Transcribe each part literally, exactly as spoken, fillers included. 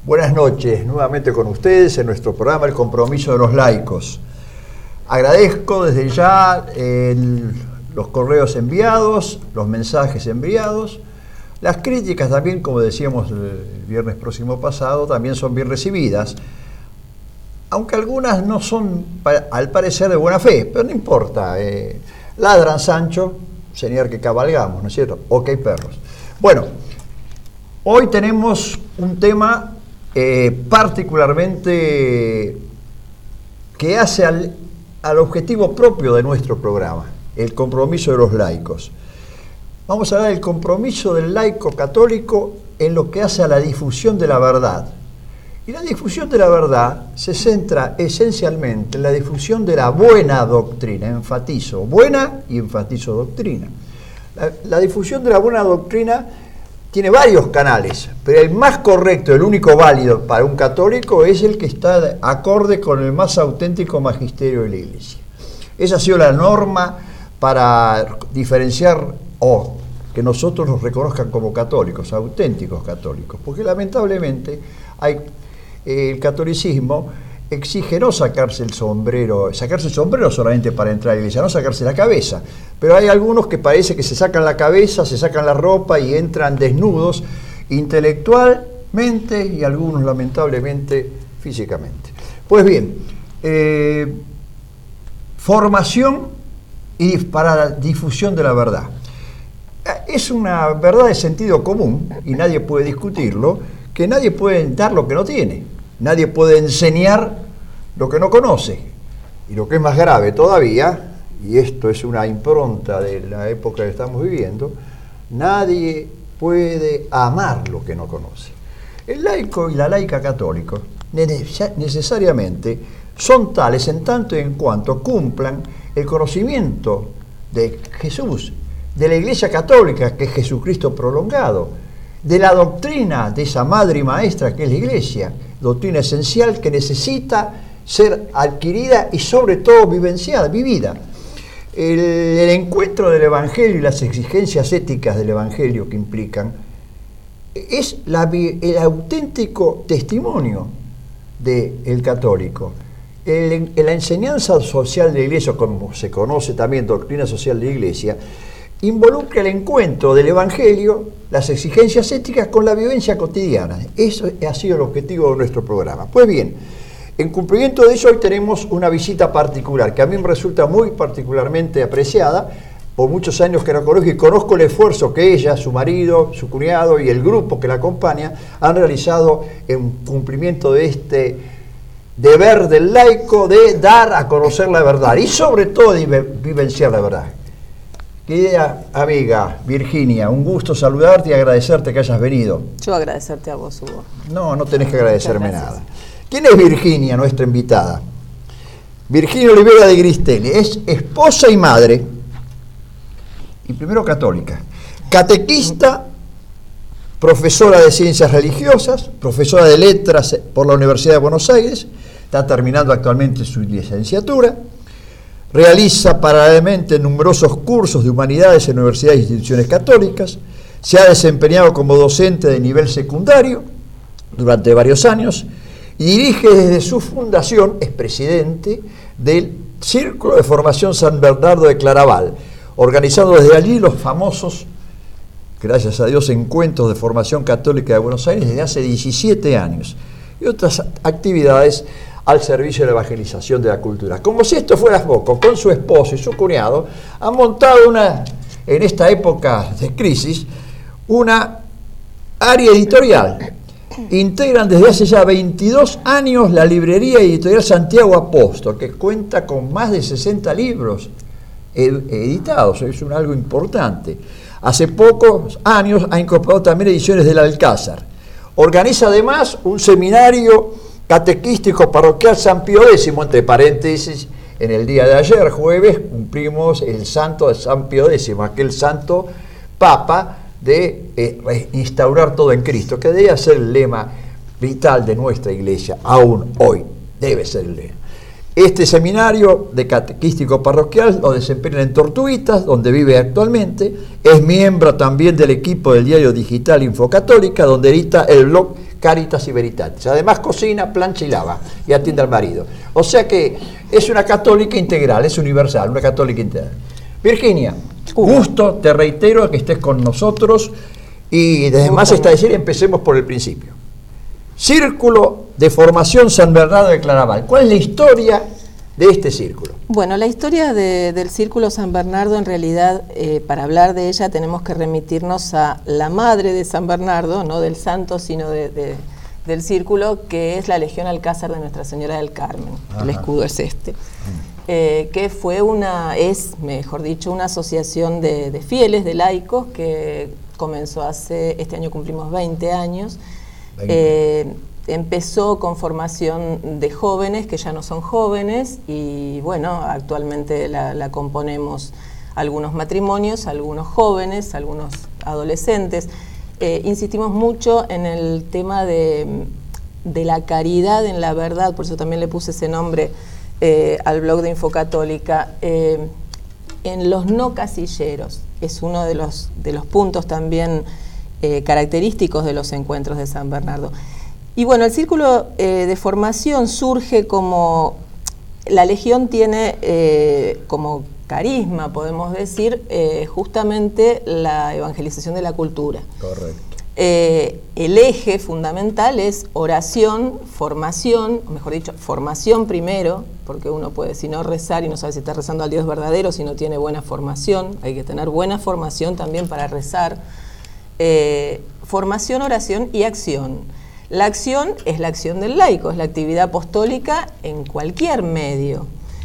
Buenas noches, nuevamente con ustedes en nuestro programa El Compromiso de los Laicos. Agradezco desde ya el, los correos enviados, los mensajes enviados, las críticas también, como decíamos el viernes próximo pasado, también son bien recibidas, aunque algunas no son, al parecer, de buena fe, pero no importa. Eh, ladran Sancho, señor que cabalgamos, ¿no es cierto? Ok, perros. Bueno, hoy tenemos un tema eh, particularmente que hace al, al objetivo propio de nuestro programa, el compromiso de los laicos. Vamos a hablar del compromiso del laico católico en lo que hace a la difusión de la verdad. Y la difusión de la verdad se centra esencialmente en la difusión de la buena doctrina, enfatizo, buena y enfatizo doctrina. La, la difusión de la buena doctrina tiene varios canales, pero el más correcto, el único válido para un católico es el que está acorde con el más auténtico magisterio de la Iglesia. Esa ha sido la norma para diferenciar o que nosotros nos reconozcan como católicos, auténticos católicos, porque lamentablemente hay... el catolicismo exige no sacarse el sombrero, sacarse el sombrero solamente para entrar a la iglesia, no sacarse la cabeza, pero hay algunos que parece que se sacan la cabeza, se sacan la ropa y entran desnudos intelectualmente y algunos lamentablemente físicamente. Pues bien, eh, formación y para la difusión de la verdad. Es una verdad de sentido común y nadie puede discutirlo, que nadie puede dar lo que no tiene, nadie puede enseñar lo que no conoce. Y lo que es más grave todavía, y esto es una impronta de la época que estamos viviendo, nadie puede amar lo que no conoce. El laico y la laica católica necesariamente son tales en tanto y en cuanto cumplan el conocimiento de Jesús, de la Iglesia Católica, que es Jesucristo prolongado, de la doctrina de esa madre y maestra que es la Iglesia, doctrina esencial que necesita ser adquirida y sobre todo vivenciada, vivida. El, el encuentro del Evangelio y las exigencias éticas del Evangelio que implican es la, el auténtico testimonio del católico. El, la enseñanza social de la Iglesia, como se conoce también doctrina social de la Iglesia, involucra el encuentro del Evangelio, las exigencias éticas con la vivencia cotidiana. Eso ha sido el objetivo de nuestro programa. Pues bien, en cumplimiento de eso hoy tenemos una visita particular, que a mí me resulta muy particularmente apreciada, por muchos años que la conozco y conozco el esfuerzo que ella, su marido, su cuñado y el grupo que la acompaña han realizado en cumplimiento de este deber del laico de dar a conocer la verdad y sobre todo de vivenciar la verdad. Querida amiga Virginia, un gusto saludarte y agradecerte que hayas venido. Yo agradecerte a vos, Hugo. No, no tenés que agradecerme nada. ¿Quién es Virginia, nuestra invitada? Virginia Olivera de Gristelli es esposa y madre, y primero católica, catequista, profesora de ciencias religiosas, profesora de letras por la Universidad de Buenos Aires, está terminando actualmente su licenciatura. Realiza paralelamente numerosos cursos de humanidades en universidades e instituciones católicas. Se ha desempeñado como docente de nivel secundario durante varios años y dirige desde su fundación, es presidente del Círculo de Formación San Bernardo de Claraval, organizando desde allí los famosos, gracias a Dios, encuentros de formación católica de Buenos Aires desde hace diecisiete años y otras actividades al servicio de la evangelización de la cultura. Como si esto fuera poco, con su esposo y su cuñado han montado una, en esta época de crisis, una área editorial. Integran desde hace ya veintidós años la librería editorial Santiago Apóstol, que cuenta con más de sesenta libros ed editados, es un algo importante. Hace pocos años ha incorporado también ediciones del Alcázar. Organiza además un seminario catequístico parroquial San Pío décimo, entre paréntesis, en el día de ayer, jueves, cumplimos el santo de San Pío décimo, aquel santo papa de eh, reinstaurar todo en Cristo, que debe ser el lema vital de nuestra iglesia, aún hoy, debe ser el lema. Este seminario de catequístico parroquial lo desempeña en Tortuguitas, donde vive actualmente. Es miembro también del equipo del diario digital Infocatólica, donde edita el blog Caritas y Veritatis. Además cocina, plancha y lava y atiende al marido. O sea que es una católica integral, es universal, una católica integral. Virginia, gusto, te reitero que estés con nosotros y desde más está decir, empecemos por el principio. Círculo de Formación San Bernardo de Claraval. ¿Cuál es la historia de este círculo? Bueno, la historia de, del Círculo San Bernardo, en realidad, eh, para hablar de ella tenemos que remitirnos a la madre de San Bernardo, no del santo, sino de, de, del círculo, que es la Legión Alcázar de Nuestra Señora del Carmen. Ajá. El escudo es este. Eh, que fue una, es, mejor dicho, una asociación de, de fieles, de laicos, que comenzó hace, este año cumplimos veinte años. Eh, empezó con formación de jóvenes que ya no son jóvenes y bueno, actualmente la, la componemos algunos matrimonios, algunos jóvenes, algunos adolescentes. Eh, insistimos mucho en el tema de, de la caridad en la verdad, por eso también le puse ese nombre eh, al blog de Infocatólica, eh, en los no casilleros. Es uno de los, de los puntos también Eh, característicos de los encuentros de San Bernardo. Y bueno, el círculo eh, de formación surge como, la Legión tiene eh, como carisma, podemos decir, eh, justamente la evangelización de la cultura. Correcto. Eh, el eje fundamental es oración, formación, o mejor dicho, formación primero, porque uno puede, si no, rezar y no sabe si está rezando al Dios verdadero, si no tiene buena formación. Hay que tener buena formación también para rezar. Eh, formación, oración y acción. La acción es la acción del laico, es la actividad apostólica en cualquier medio.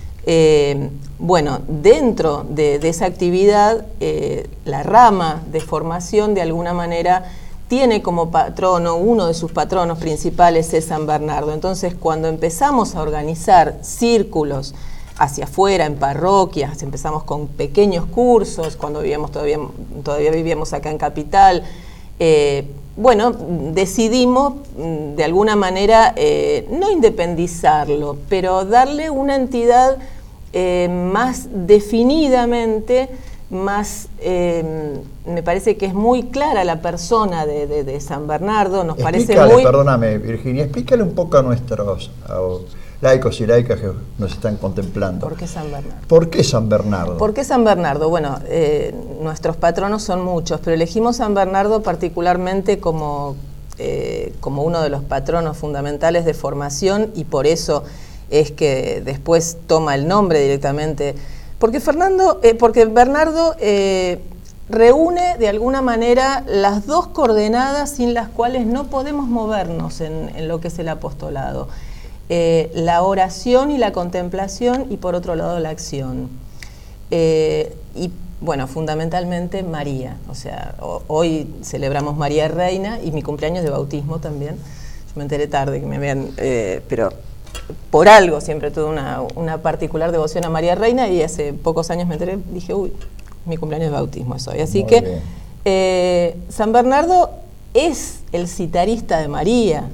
Eh, bueno, dentro de, de esa actividad, eh, la rama de formación de alguna manera tiene como patrono, uno de sus patronos principales es San Bernardo. Entonces, cuando empezamos a organizar círculos hacia afuera, en parroquias, empezamos con pequeños cursos, cuando vivíamos todavía, todavía vivíamos acá en Capital, eh, bueno, decidimos de alguna manera eh, no independizarlo, pero darle una entidad eh, más definidamente, más, eh, me parece que es muy clara la persona de, de, de San Bernardo, nos explícale, parece muy... Perdóname, Virginia, explícale un poco a nuestros... A, laicos y laicas que nos están contemplando. ¿Por qué San Bernardo? ¿Por qué San Bernardo? ¿Por qué San Bernardo? Bueno, eh, nuestros patronos son muchos, pero elegimos San Bernardo particularmente como, eh, como uno de los patronos fundamentales de formación y por eso es que después toma el nombre directamente. Porque, Fernando, eh, porque Bernardo eh, reúne de alguna manera las dos coordenadas sin las cuales no podemos movernos en, en lo que es el apostolado. Eh, la oración y la contemplación y por otro lado la acción. Eh, y bueno, fundamentalmente María, o sea, o, hoy celebramos María Reina y mi cumpleaños de bautismo también. Yo me enteré tarde que me habían, eh, pero por algo siempre tuve una, una particular devoción a María Reina y hace pocos años me enteré, dije, uy, mi cumpleaños de bautismo es hoy. Así Muy que eh, San Bernardo es el citarista de María.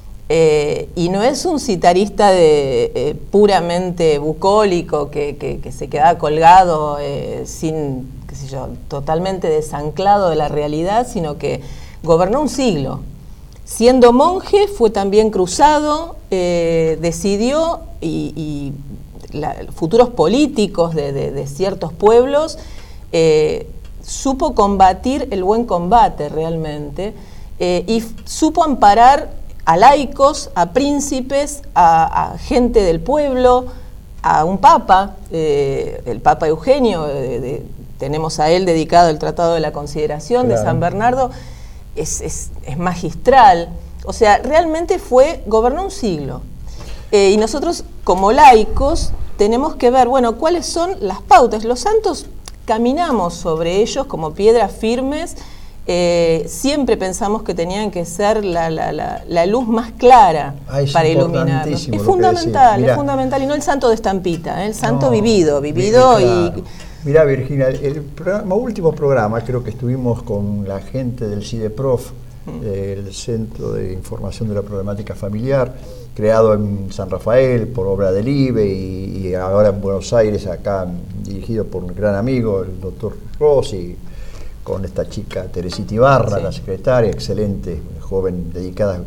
Eh, y no es un citarista de, eh, puramente bucólico que, que, que se queda colgado eh, sin, qué sé yo, totalmente desanclado de la realidad, sino que gobernó un siglo. Siendo monje fue también cruzado, eh, decidió y, y la, futuros políticos de, de, de ciertos pueblos, eh, supo combatir el buen combate realmente eh, y supo amparar a laicos, a príncipes, a, a gente del pueblo, a un papa, eh, el Papa Eugenio, eh, de, tenemos a él dedicado el Tratado de la Consideración claro. de San Bernardo, es, es, es magistral, o sea, realmente fue, gobernó un siglo. Eh, y nosotros como laicos tenemos que ver, bueno, cuáles son las pautas. Los santos caminamos sobre ellos como piedras firmes. Eh, siempre pensamos que tenían que ser la, la, la, la luz más clara ah, para iluminarnos. Es fundamental, Mirá, es fundamental, y no el santo de estampita, ¿eh? El santo no, vivido, vivido claro. y... Mirá, Virginia, el programa, último programa, creo que estuvimos con la gente del CIDEPROF, mm. del Centro de Información de la Problemática Familiar, creado en San Rafael por obra del I B E y, y ahora en Buenos Aires, acá dirigido por un gran amigo, el doctor Rossi, con esta chica Teresita Ibarra, sí. la secretaria, excelente, joven, dedicada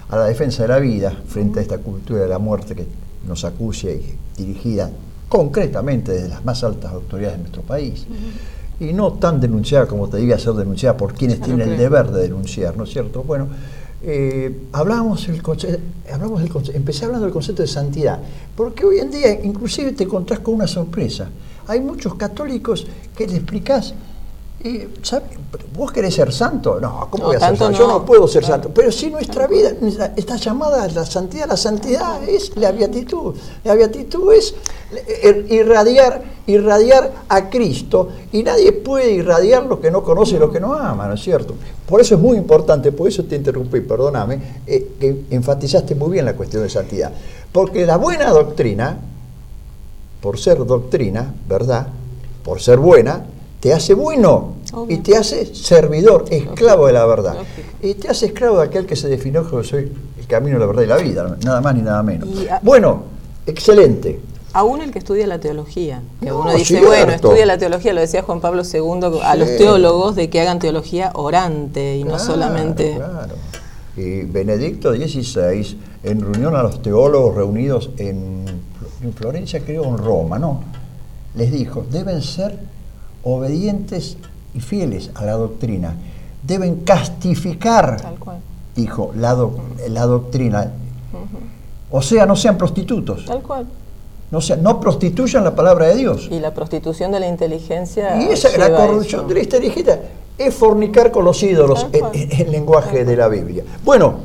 a la defensa de la vida frente a esta cultura de la muerte que nos acucia y dirigida concretamente desde las más altas autoridades de nuestro país, uh-huh. y no tan denunciada como te diga ser denunciada por quienes claro, tienen el deber de denunciar, ¿no es cierto? Bueno, eh, hablamos el concepto, hablamos del concepto, empecé hablando del concepto de santidad, porque hoy en día inclusive te encontrás con una sorpresa. Hay muchos católicos que le explicás, eh, ¿sabes? ¿Vos querés ser santo? No, ¿cómo no, voy a ser santo? No. Yo no puedo ser santo. Pero si nuestra vida está llamada a la santidad, la santidad es la beatitud. La beatitud es irradiar, irradiar a Cristo, y nadie puede irradiar lo que no conoce y lo que no ama, ¿no es cierto? Por eso es muy importante, por eso te interrumpí, perdóname, eh, que enfatizaste muy bien la cuestión de santidad. Porque la buena doctrina, por ser doctrina, ¿verdad? Por ser buena, te hace bueno. Obvio. Y te hace servidor, esclavo de la verdad. Lógico. Y te hace esclavo de aquel que se definió como soy el camino, la verdad y la vida, nada más ni nada menos. A, bueno, excelente. Aún el que estudia la teología, que no, uno dice, cierto. bueno, estudia la teología, lo decía Juan Pablo segundo a sí. los teólogos, de que hagan teología orante y claro, no solamente... Claro. Y Benedicto dieciséis, en reunión a los teólogos reunidos en, en Florencia, creo en Roma, ¿no? Les dijo, deben ser obedientes y fieles a la doctrina, deben castificar, tal cual. dijo, la, do, la doctrina. Uh-huh. O sea, no sean prostitutos. Tal cual. No, sea, no prostituyan la palabra de Dios. Y la prostitución de la inteligencia. Y esa, la corrupción eso. de la inteligencia es fornicar con los ídolos en, en el lenguaje de la Biblia. Bueno,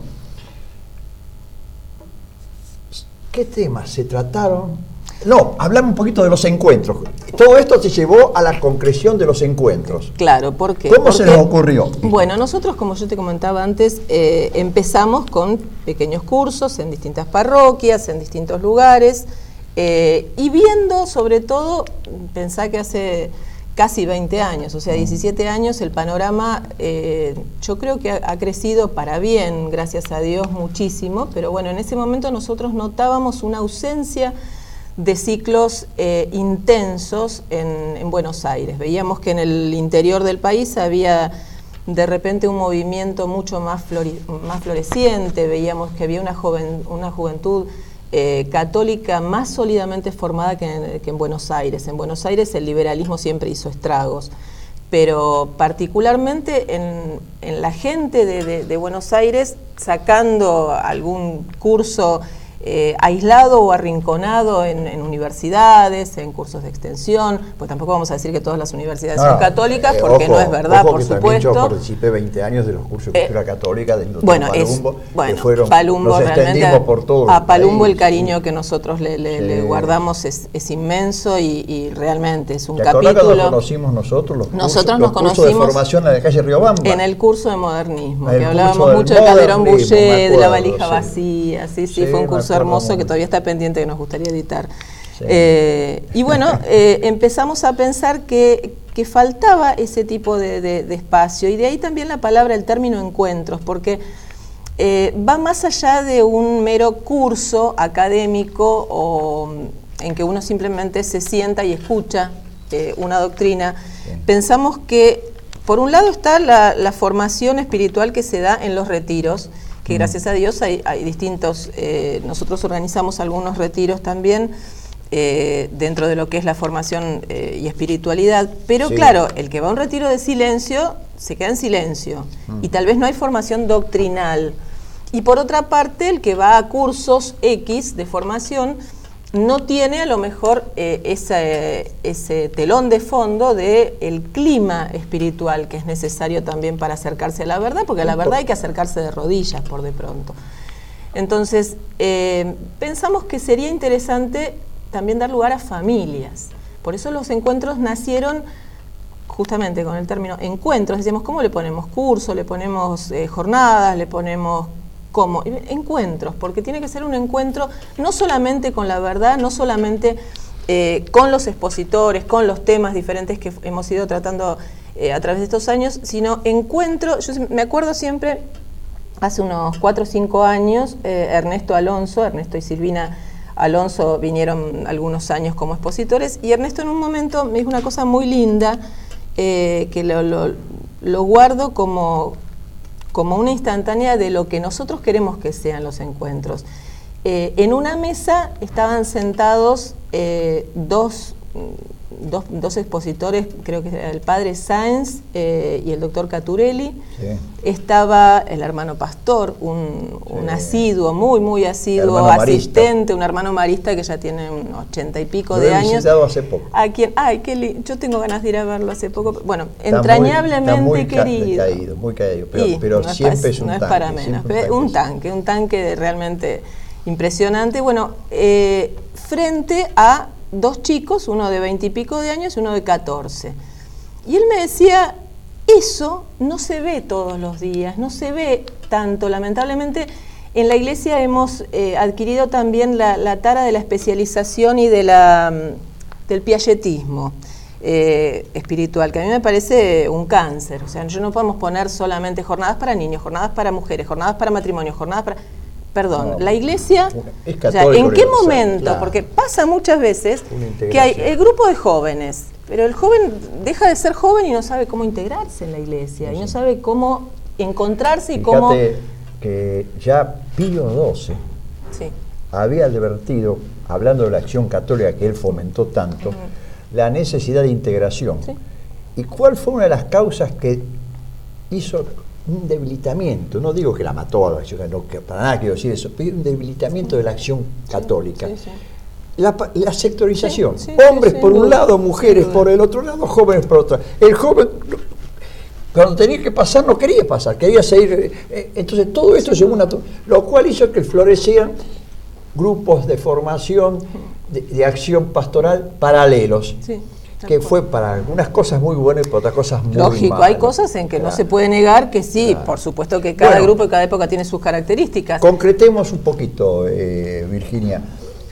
¿qué temas se trataron? No, hablamos un poquito de los encuentros. Todo esto se llevó a la concreción de los encuentros. Claro, ¿por qué? ¿Cómo Porque, se les ocurrió? Bueno, nosotros, como yo te comentaba antes, eh, empezamos con pequeños cursos en distintas parroquias, en distintos lugares, eh, y viendo, sobre todo, pensá que hace casi veinte años, o sea, diecisiete años, el panorama, eh, yo creo que ha, ha crecido para bien, gracias a Dios, muchísimo, pero bueno, en ese momento nosotros notábamos una ausencia de ciclos eh, intensos en, en Buenos Aires. Veíamos que en el interior del país había de repente un movimiento mucho más, flori, más floreciente, veíamos que había una, joven, una juventud eh, católica más sólidamente formada que en, que en Buenos Aires. En Buenos Aires el liberalismo siempre hizo estragos, pero particularmente en, en la gente de, de, de Buenos Aires, sacando algún curso Eh, aislado o arrinconado en, en universidades, en cursos de extensión, pues tampoco vamos a decir que todas las universidades no, son católicas, eh, porque ojo, no es verdad, ojo por que supuesto. Yo participé veinte años de los cursos de cultura eh, católica del doctor bueno, Palumbo, es, bueno, que fueron, Palumbo los extendimos por todo a Palumbo país, el cariño sí. que nosotros le, le, sí. le guardamos es, es inmenso y, y realmente es un capítulo. ¿Te acordás cuando conocimos nosotros los cursos, nosotros los nos cursos conocimos de formación en la calle Riobamba? En el curso de modernismo, el que hablábamos mucho de Calderón Bouchet, de la valija sí. vacía, sí, sí, sí, fue un curso hermoso mucho. Que todavía está pendiente, que nos gustaría editar. Sí. Eh, y bueno, eh, empezamos a pensar que, que faltaba ese tipo de, de, de espacio, y de ahí también la palabra, el término encuentros, porque eh, va más allá de un mero curso académico o en que uno simplemente se sienta y escucha eh, una doctrina. Sí. Pensamos que, por un lado, está la, la formación espiritual que se da en los retiros, que gracias a Dios hay, hay distintos, eh, nosotros organizamos algunos retiros también eh, dentro de lo que es la formación eh, y espiritualidad, pero sí. claro, el que va a un retiro de silencio, se queda en silencio, mm. y tal vez no hay formación doctrinal. Y por otra parte, el que va a cursos X de formación, no tiene a lo mejor eh, ese, ese telón de fondo de el clima espiritual que es necesario también para acercarse a la verdad, porque a la verdad hay que acercarse de rodillas por de pronto. Entonces, eh, pensamos que sería interesante también dar lugar a familias. Por eso los encuentros nacieron justamente con el término encuentros. Decíamos, ¿cómo le ponemos curso? Le ponemos eh, jornadas, le ponemos... ¿Cómo? Encuentros, porque tiene que ser un encuentro no solamente con la verdad, no solamente eh, con los expositores, con los temas diferentes que hemos ido tratando eh, a través de estos años, sino encuentro, yo me acuerdo siempre, hace unos cuatro o cinco años, eh, Ernesto Alonso, Ernesto y Silvina Alonso vinieron algunos años como expositores, y Ernesto en un momento me dijo una cosa muy linda, eh, que lo, lo, lo guardo como... como una instantánea de lo que nosotros queremos que sean los encuentros. Eh, en una mesa estaban sentados eh, dos, dos, dos expositores, creo que era el padre Sáenz eh, y el doctor Caturelli. Sí. Estaba el hermano Pastor, un, sí. un asiduo, muy, muy asiduo asistente, un hermano marista que ya tiene ochenta y pico Lo de he años. visitado hace poco. A quien, ay, qué li, yo tengo ganas de ir a verlo hace poco. Bueno, está entrañablemente muy, está muy querido. Caído, muy caído, pero, y pero no siempre es, es un no tanque. Es para menos, un tanque, un tanque, un tanque de realmente impresionante. Bueno, eh, frente a dos chicos, uno de veinte y pico de años y uno de catorce. Y él me decía, eso no se ve todos los días, no se ve tanto. Lamentablemente, en la iglesia hemos eh, adquirido también la, la tara de la especialización y de la, del piagetismo eh, espiritual, que a mí me parece un cáncer. O sea, yo no podemos poner solamente jornadas para niños, jornadas para mujeres, jornadas para matrimonio, jornadas para... Perdón, no, la iglesia, o sea, ¿en qué momento? Claro. Porque pasa muchas veces que hay el grupo de jóvenes, pero el joven deja de ser joven y no sabe cómo integrarse en la iglesia, sí. y no sabe cómo encontrarse y Fíjate cómo... que ya Pío doce sí. había advertido, hablando de la acción católica que él fomentó tanto, uh-huh. la necesidad de integración. Sí. ¿Y cuál fue una de las causas que hizo un debilitamiento? No digo que la mató a la acción, no, que para nada quiero decir eso, pero un debilitamiento de la acción católica. Sí, sí, sí. La, la sectorización, sí, sí, hombres sí, por un duda, lado, mujeres por el otro lado, jóvenes por otro. El joven, cuando tenía que pasar, no quería pasar, quería seguir. Eh, entonces todo esto sí, según una, lo cual hizo que florecieran grupos de formación, de, de acción pastoral paralelos. Sí. Que fue para algunas cosas muy buenas y para otras cosas muy malas. Lógico, hay cosas en que claro. no se puede negar que sí, claro. por supuesto que cada bueno, grupo y cada época tiene sus características. Concretemos un poquito, eh, Virginia.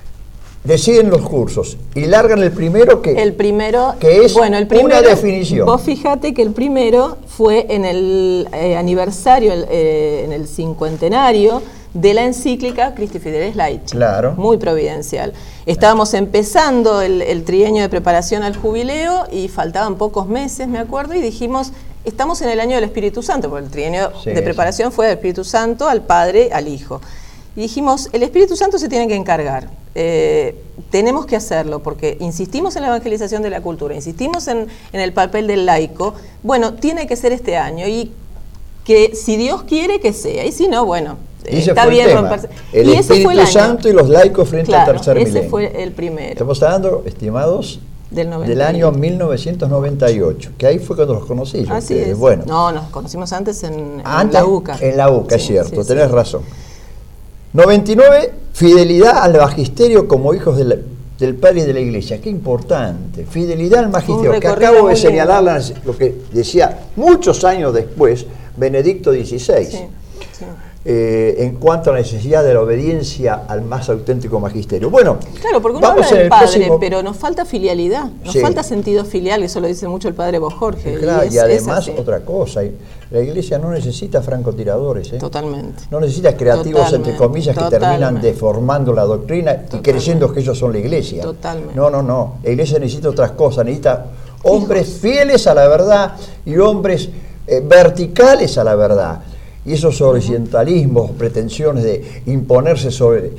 Deciden los cursos y largan el primero que, el primero, que es bueno, el primero, una definición. Vos fíjate que el primero fue en el eh, aniversario, eh, en el cincuentenario de la encíclica Christi Fidelis Laici, claro. muy providencial. Estábamos empezando el, el trienio de preparación al jubileo y faltaban pocos meses, me acuerdo, y dijimos, estamos en el año del Espíritu Santo, porque el trienio sí, de preparación sí. fue del Espíritu Santo al Padre, al Hijo. Y dijimos, el Espíritu Santo se tiene que encargar, eh, tenemos que hacerlo, porque insistimos en la evangelización de la cultura, insistimos en, en el papel del laico, bueno, tiene que ser este año, y que si Dios quiere que sea, y si no, bueno, y está bien romperse. El y ese Espíritu fue el Santo y los laicos frente claro, al tercer ese milenio. Ese fue el primero. Estamos hablando, estimados, del, del año mil novecientos noventa y ocho, que ahí fue cuando los conocí yo. Así ustedes. es. Bueno. No, nos conocimos antes en, antes, en la UCA. En la UCA, sí, es cierto, sí, tenés sí. razón. noventa y nueve, fidelidad al magisterio como hijos de la, del Padre y de la Iglesia. Qué importante. Fidelidad al magisterio, que acabo de señalar la, lo que decía muchos años después Benedicto dieciséis. Sí, sí. Eh, en cuanto a la necesidad de la obediencia al más auténtico magisterio. Bueno, claro, porque uno vamos habla del el padre, próximo... pero nos falta filialidad, nos sí. falta sentido filial, eso lo dice mucho el padre Bojorge. Claro, y, es, y además es otra cosa, la Iglesia no necesita francotiradores, ¿eh? Totalmente. No necesita creativos, totalmente, entre comillas, que totalmente. terminan deformando la doctrina Totalmente. y creyendo que ellos son la Iglesia. Totalmente. No, no, no. La Iglesia necesita otras cosas, necesita hombres Hijos. fieles a la verdad y hombres eh, verticales a la verdad. Y esos orientalismos, pretensiones de imponerse sobre,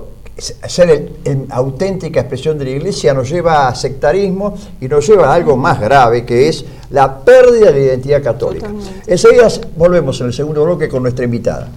ser el, el, auténtica expresión de la Iglesia nos lleva a sectarismo y nos lleva a algo más grave, que es la pérdida de la identidad católica. Totalmente. Enseguida volvemos en el segundo bloque con nuestra invitada.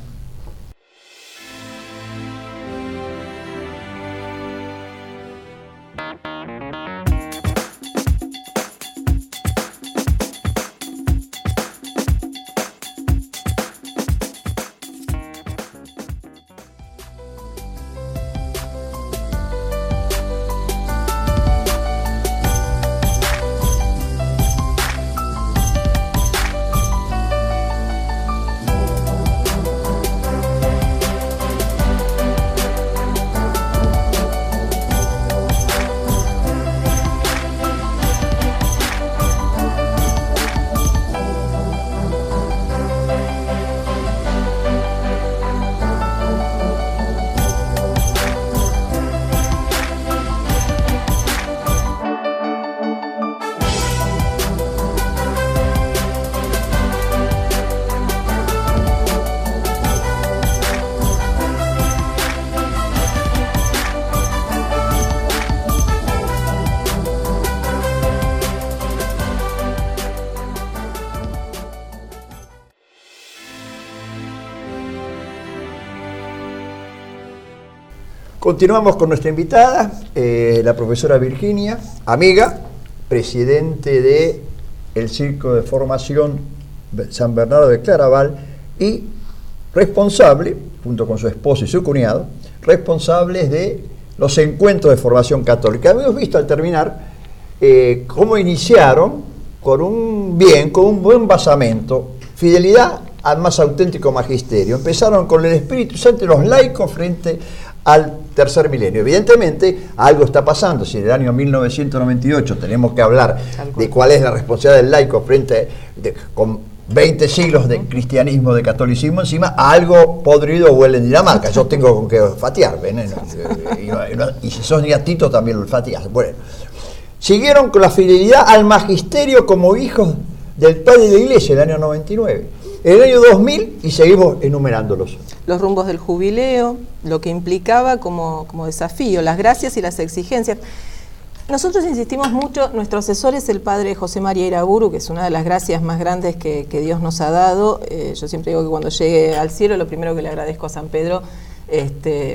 Continuamos con nuestra invitada, eh, la profesora Virginia, amiga, presidente de el Círculo de Formación San Bernardo de Claraval y responsable, junto con su esposo y su cuñado, responsables de los encuentros de formación católica. Hemos visto al terminar eh, cómo iniciaron con un bien, con un buen basamento, fidelidad al más auténtico magisterio. Empezaron con el Espíritu Santo y los laicos frente al tercer milenio. Evidentemente, algo está pasando. Si en el año mil novecientos noventa y ocho tenemos que hablar de cuál es la responsabilidad del laico frente de, con veinte siglos de cristianismo, de catolicismo encima, algo podrido huele en Dinamarca. Yo tengo con qué olfatear, ¿ven? Y, y, y si sos niatito también lo olfateas. Bueno, siguieron con la fidelidad al magisterio como hijos del padre de la Iglesia en el año noventa y nueve. En el año dos mil, y seguimos enumerándolos. Los rumbos del jubileo, lo que implicaba como, como desafío, las gracias y las exigencias. Nosotros insistimos mucho, nuestro asesor es el padre José María Iraburu, que es una de las gracias más grandes que, que Dios nos ha dado. Eh, yo siempre digo que cuando llegue al cielo, lo primero que le agradezco a San Pedro, este,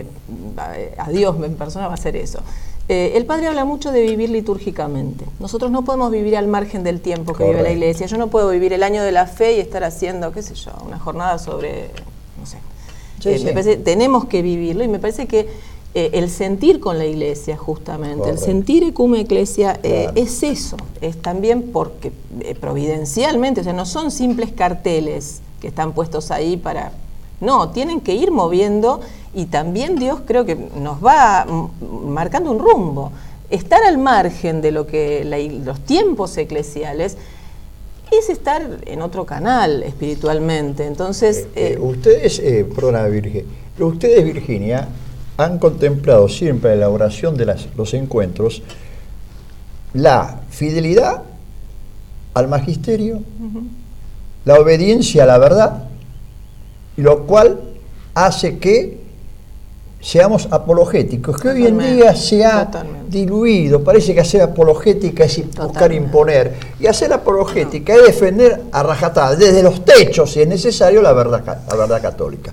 a Dios en persona, va a ser eso. Eh, el padre habla mucho de vivir litúrgicamente. Nosotros no podemos vivir al margen del tiempo que Correcto. Vive la Iglesia. Yo no puedo vivir el año de la fe y estar haciendo, qué sé yo, una jornada sobre, no sé. Sí, eh, sí. Me parece, tenemos que vivirlo y me parece que eh, el sentir con la Iglesia, justamente, Correcto. El sentir ecume eclesia, eh, claro. es eso. Es también porque eh, providencialmente, o sea, no son simples carteles que están puestos ahí para... No, tienen que ir moviendo y también Dios creo que nos va marcando un rumbo. Estar al margen de lo que la, los tiempos eclesiales es estar en otro canal espiritualmente. Entonces, eh, eh, ustedes, eh, perdona Virgen, ustedes Virginia han contemplado siempre en la elaboración de las, los encuentros la fidelidad al magisterio, uh-huh. la obediencia a la verdad, lo cual hace que seamos apologéticos, que Totalmente. Hoy en día se ha Totalmente. Diluido, parece que hacer apologética es buscar Totalmente. Imponer, y hacer apologética no. es defender a rajatabla, desde los techos, si es necesario, la verdad, la verdad católica.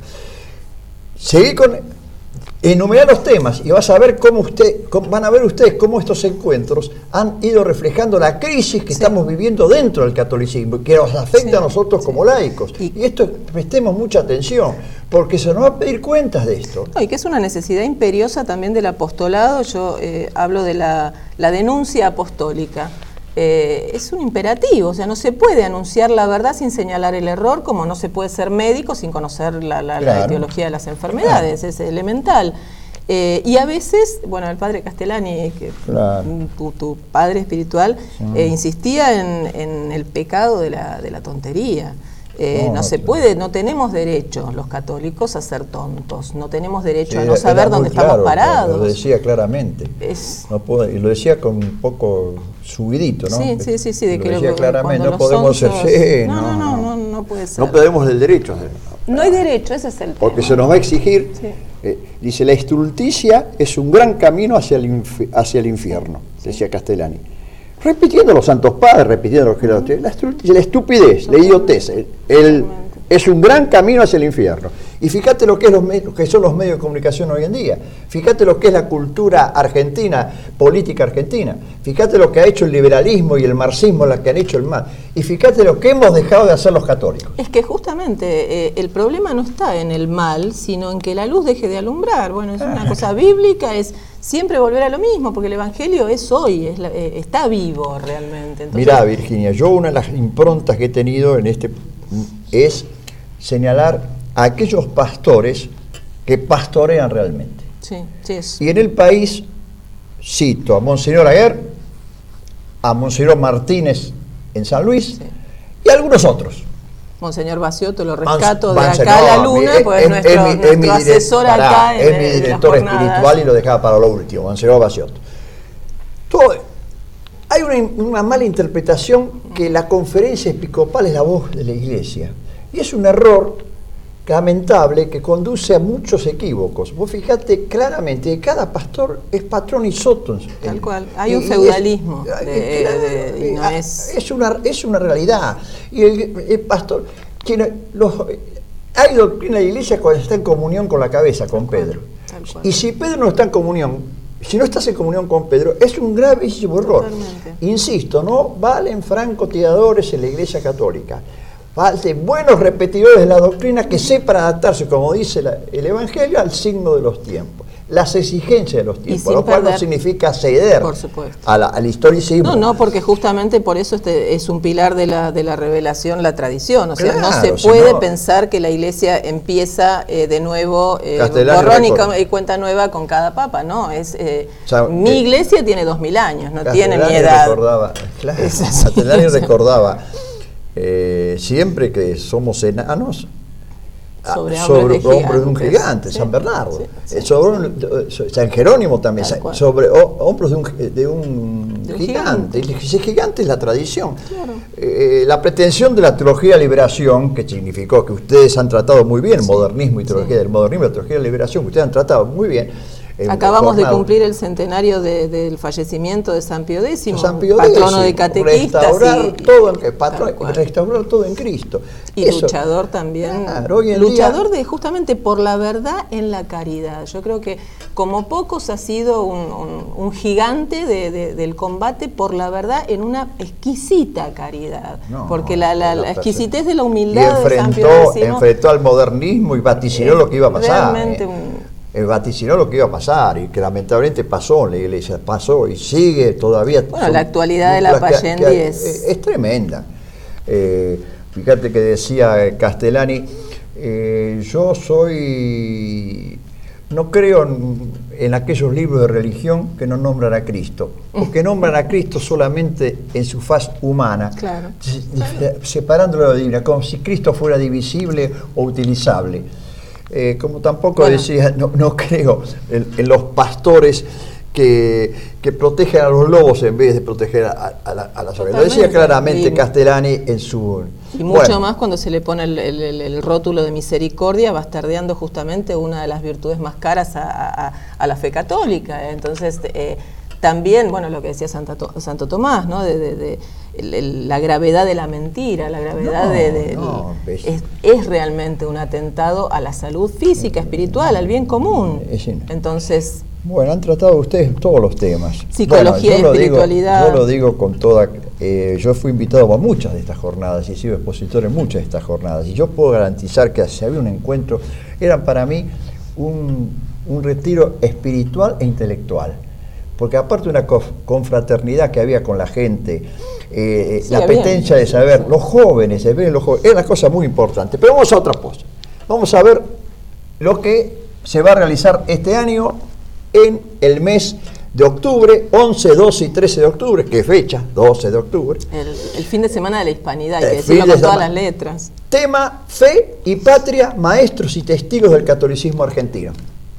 Seguir con... enumerar los temas y vas a ver cómo usted, cómo, van a ver ustedes cómo estos encuentros han ido reflejando la crisis que sí. estamos viviendo dentro del catolicismo, que nos afecta sí. a nosotros sí. como laicos. Y, y esto prestemos mucha atención, porque se nos va a pedir cuentas de esto. No, y que es una necesidad imperiosa también del apostolado. Yo eh, hablo de la, la denuncia apostólica. Eh, es un imperativo, o sea, no se puede anunciar la verdad sin señalar el error, como no se puede ser médico sin conocer la, la, claro. la etiología de las enfermedades, claro. es elemental. Eh, y a veces, bueno, el padre Castellani, que claro. tu, tu padre espiritual, sí. eh, insistía en, en el pecado de la, de la tontería. Eh, no, no se puede, no tenemos derecho los católicos a ser tontos, no tenemos derecho sí, a no saber dónde claro, estamos parados. Lo decía claramente, es... no puede, y lo decía con un poco subidito, ¿no? Sí, sí, sí, sí de lo que decía lo, claramente, no podemos ser, sí, no, no, no, no, no puede ser. No podemos del derecho. No hay derecho, ese es el tema. Porque se nos va a exigir, sí. eh, dice, la estulticia es un gran camino hacia el, inf hacia el infierno, decía Castellani. Repitiendo los santos padres, repitiendo los que la, la estupidez, la idiotez, el, el, es un gran camino hacia el infierno. Y fíjate lo que, es los, lo que son los medios de comunicación hoy en día, fíjate lo que es la cultura argentina, política argentina, fíjate lo que ha hecho el liberalismo y el marxismo, lo que han hecho el mal, y fíjate lo que hemos dejado de hacer los católicos. Es que justamente eh, el problema no está en el mal, sino en que la luz deje de alumbrar. Bueno, es una cosa bíblica, es... siempre volver a lo mismo, porque el Evangelio es hoy, es la, eh, está vivo realmente. Entonces... Mirá, Virginia, yo una de las improntas que he tenido en este es señalar a aquellos pastores que pastorean realmente. Sí, sí es. Y en el país cito a Monseñor Aguer, a Monseñor Martínez en San Luis sí. y a algunos otros. Monseñor Baciotto lo rescato Mans, de acá no, a la luna, es, pues es, nuestro, es, nuestro es mi asesor pará, acá es en, mi en director espiritual y lo dejaba para lo último, Monseñor Baciotto. Todo, hay una, una mala interpretación que la conferencia episcopal es la voz de la Iglesia. Y es un error lamentable que conduce a muchos equívocos. Vos fijate claramente que cada pastor es patrón y soto. Tal cual, hay un y, feudalismo. Es, de, de, de, y no es... Es, una, es una realidad. Y el, el pastor, quien, los, hay doctrina de la Iglesia cuando está en comunión con la cabeza, con Pedro. Y si Pedro no está en comunión, si no estás en comunión con Pedro, es un gravísimo error. Totalmente. Insisto, no valen francotiradores en la Iglesia Católica. Falten buenos repetidores de la doctrina que sepan adaptarse, como dice la, el Evangelio, al signo de los tiempos, las exigencias de los tiempos, lo cual perder, no significa ceder por supuesto. A la, al historicismo. No, no, porque justamente por eso este es un pilar de la, de la revelación, la tradición. O sea, claro, no se si puede no, pensar que la Iglesia empieza eh, de nuevo, eh, borrón y, y cuenta nueva con cada papa, ¿no? Es, eh, o sea, mi eh, Iglesia tiene dos mil años, no tiene mi Castellani edad. Recordaba, claro, Castellani recordaba, eh, siempre que somos enanos, sobre, sobre hombres, hombros de un gigante, sí, San Bernardo, sí, sí, sobre sí. San Jerónimo también, sobre hombros de un, de un, de un gigante. gigante. Ese gigante es la tradición. Claro. Eh, la pretensión de la teología de liberación, que significó que ustedes han tratado muy bien, sí, modernismo y teología sí. del modernismo y la teología de liberación, que ustedes han tratado muy bien. Acabamos de cumplir el centenario de, del fallecimiento de San Pío X, San Pío patrono X, de catequistas. Restaurar, y, todo en, patrón, restaurar todo en Cristo. Y Eso, luchador también. Claro, hoy en luchador día, de justamente por la verdad en la caridad. Yo creo que como pocos ha sido un, un, un gigante de, de, del combate por la verdad en una exquisita caridad. No, porque la, la, la exquisitez de la humildad y enfrentó, de San Pío X enfrentó al modernismo y vaticinó eh, lo que iba a pasar. Realmente eh. un, El vaticinó lo que iba a pasar y que lamentablemente pasó en la iglesia, pasó y sigue todavía. Bueno, la actualidad de la Payendi es... es... es tremenda. Eh, fíjate que decía Castellani, eh, yo soy... no creo en, en aquellos libros de religión que no nombran a Cristo, o que nombran a Cristo solamente en su faz humana, claro. separándolo de la divina, como si Cristo fuera divisible o utilizable. Eh, como tampoco bueno. decía, no, no creo en, en los pastores que, que protegen a los lobos en vez de proteger a, a, la, a las ovejas. Lo decía claramente y, Castellani en su... Y mucho bueno. más cuando se le pone el, el, el rótulo de misericordia, bastardeando justamente una de las virtudes más caras a, a, a la fe católica. Entonces, eh, también, bueno, lo que decía Santa, Santo Tomás, ¿no? De, de, de el, el, la gravedad de la mentira, la gravedad no, de... de no, el, es, es realmente un atentado a la salud física, espiritual, al bien común. Entonces... Bueno, han tratado ustedes todos los temas. Psicología bueno, y espiritualidad. Digo, yo lo digo con toda... Eh, yo fui invitado a muchas de estas jornadas y he sido expositor en muchas de estas jornadas. Y yo puedo garantizar que si había un encuentro, eran para mí un, un retiro espiritual e intelectual. Porque aparte de una confraternidad que había con la gente, eh, sí, la apetencia de saber, los jóvenes, de ver los jóvenes, era una cosa muy importante. Pero vamos a otra cosa. Vamos a ver lo que se va a realizar este año en el mes de octubre, once, doce y trece de octubre. ¿Qué fecha? doce de octubre. El, el fin de semana de la Hispanidad, hay que decirlo con todas las letras. Tema, fe y patria, maestros y testigos del catolicismo argentino.